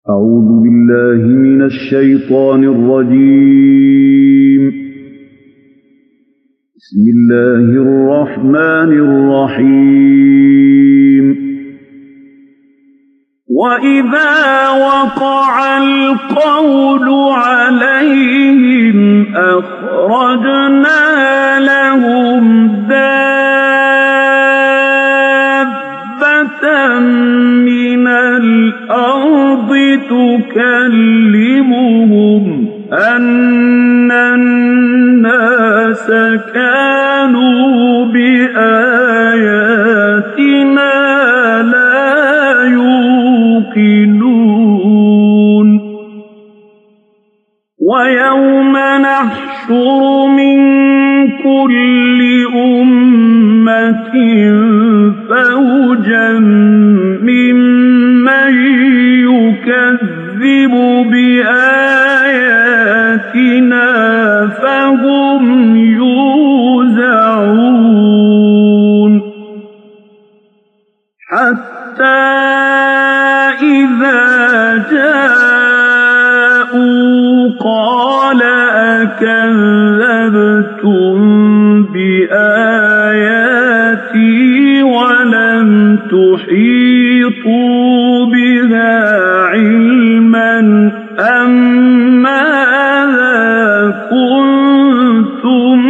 أعوذ بالله من الشيطان الرجيم. بسم الله الرحمن الرحيم. وإذا وقع القول عليهم أخرجنا لهم دابة من الأرض تكلمهم أن الناس كانوا بآياتنا لا يوقنون. ويوم نحشر من كل أمة فوجا ممن يكذب بآياتنا فهم يوزعون. حتى إذا جاءوا قال أكذبتم بآياتي ولم تحيطوا بها علما أم ماذا كنتم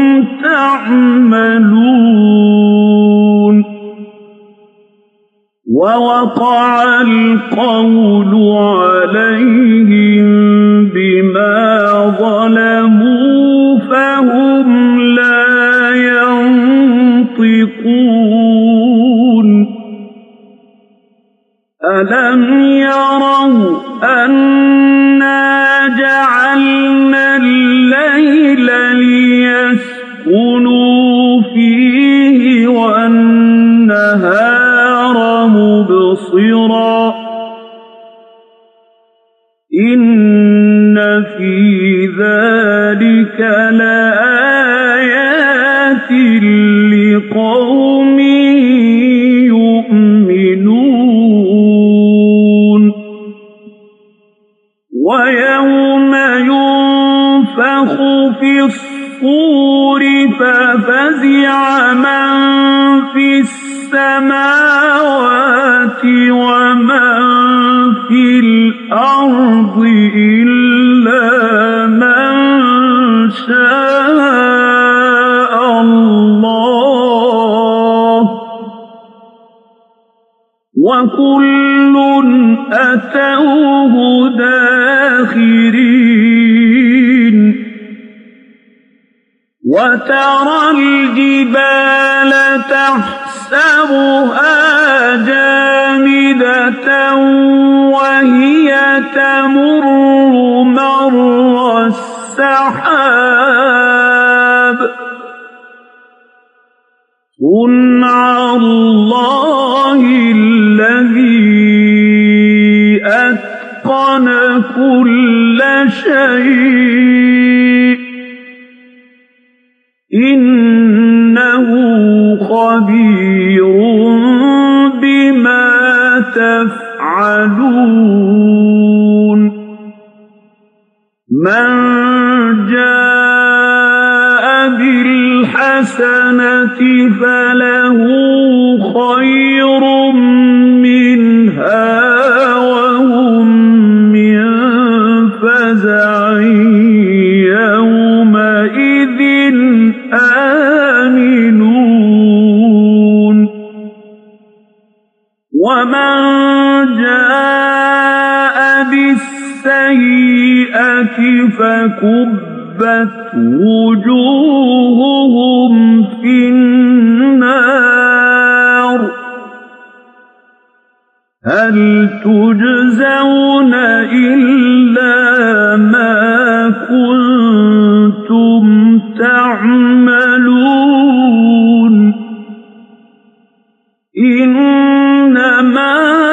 تعملون. ووقع القول عليهم بما ظلموا فهم لا ينطقون. ألم يروا أنا جعلنا الليل ليسكنوا فيه والنهار مبصرا إن في ذلك لآيات لقوم يؤمنون. ويوم ينفخ في الصور ففزع من في السماوات ومن في الأرض إلا من شاء الله وكل أتوه داخرين. وترى الجبال تحسبها جامدة وهي تمر مر السحاب صنع الله الذي أتقن كل شيء إنه خبير بما تفعلون. من جاء بالحسنة فله خير منها وهم من فزع يومئذ آمنون. ومن جاء بالسيئة فكبت وجوههم في النار هل تجزون إلا ما كنتم تعملون. إنما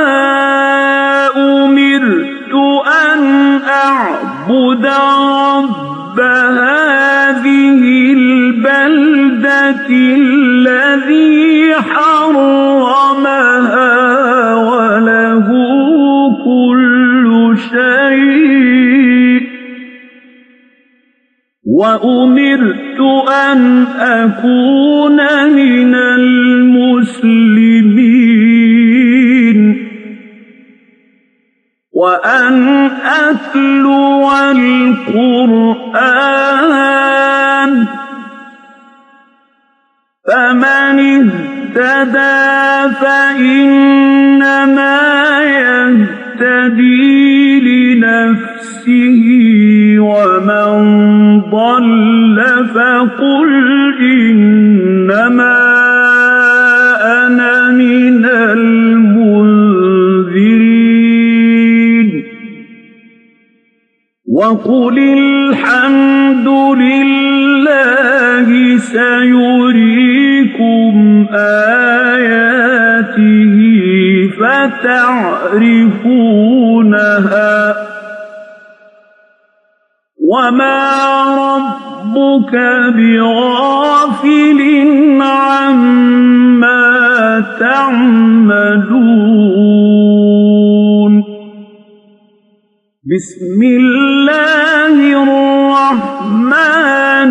أمرت أن أعبد رب هذه البلدة الذي حرمها وله كل شيء وأمرت أن أكون من المسلمين وأن أتلو القرآن فمن اهتدى فإنما يهتدي لنفسه ومن ضل فقل إنما أنا من المنذرين وقل الحمد لله سيريكم آياته فتعرفونها وما ربك بغافل عما تعملون بسم الله الرحمن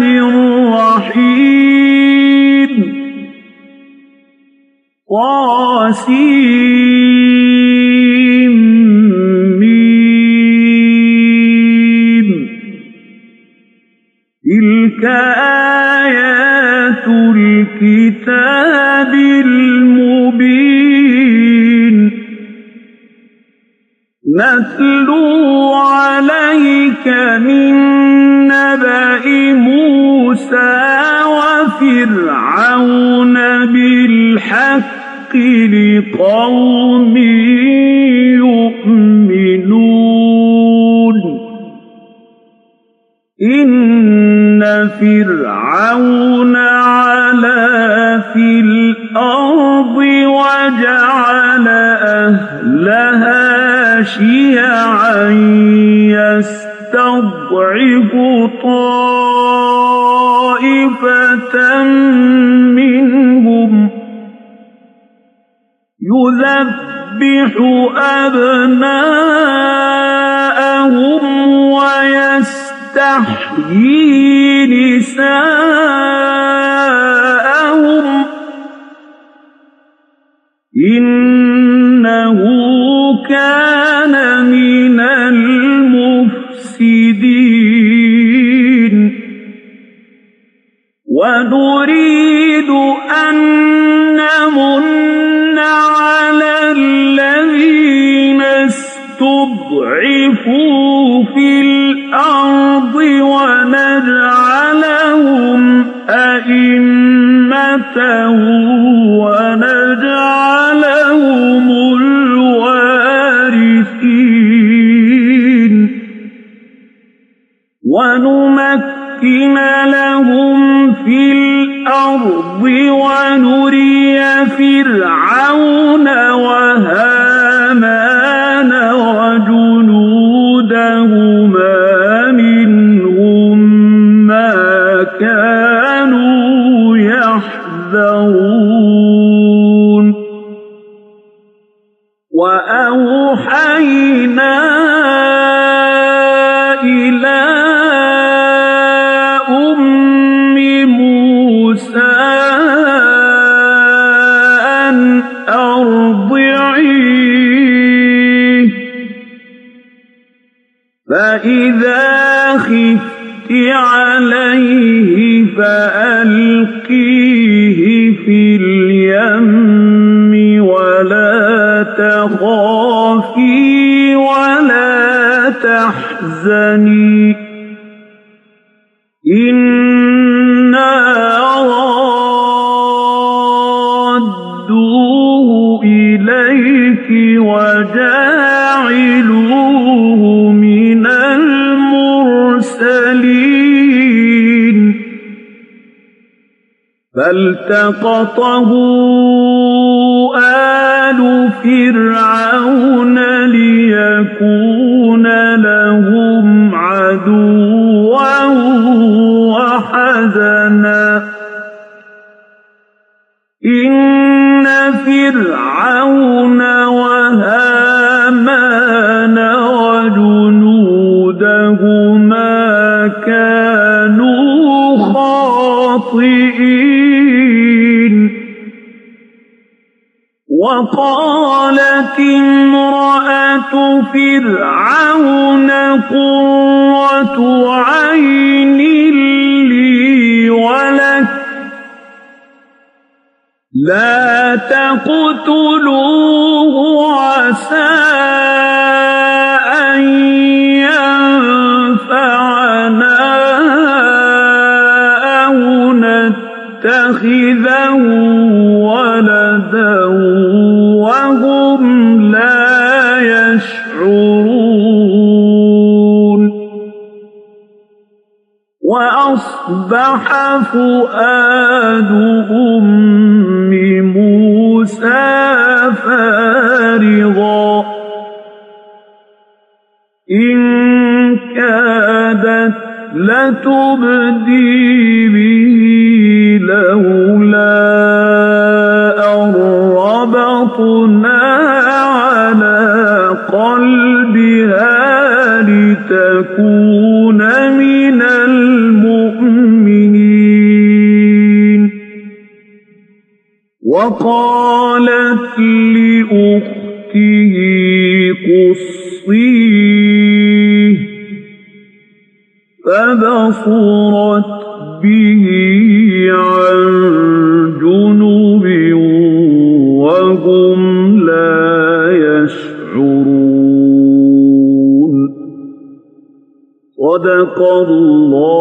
الرحيم طاسيم تلك آيات الكتاب المبين نتلو عليك من نبأ موسى وفرعون بالحق لقوم يؤمنون إن فرعون علا في الأرض وجعل أهلها شيعا يستضعف طائفة منهم يذبح أبناءهم ويستحيي نساءهم إنه كان من المفسدين ونريد أن نمن على الذين استضعفوا في الأرض ونجعلهم أئمة ونجعلهم الوارثين ونمكن لهم في الأرض ونري فرعون وهامان وجنودهما منهم ما كانوا يحذرون وأوحينا إلى أم موسى أن أرضعيه فإذا خفت عليه فألقيه في اليم ولا تخافي ولا تحزني إنا رادوه إليك وجاعلوه من المرسلين فالتقطه آل فرعون ليكون لهم عدوا وحزنا إن فرعون وهامان وجنودهما كانوا وقالت امرأة فرعون قرة عين لي ولك لا تقتلوه عسى أن ينفعنا أو نتخذه ولدا وهم لا يشعرون وأصبح فؤاد أم موسى فارغا إن كادت لتبدي به لولا أن ربطنا على قلبها لتكون من المؤمنين وقالت لأخته قصيه فبصرت به عن جنب وهم لا يشعرون صدق الله